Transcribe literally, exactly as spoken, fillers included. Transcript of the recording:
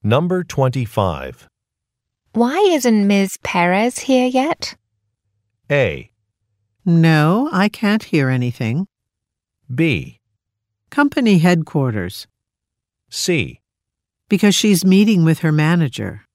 Number twenty-five. Why isn't Miz Perez here yet? A. No, I can't hear anything. B. Company headquarters. C. Because she's meeting with her manager.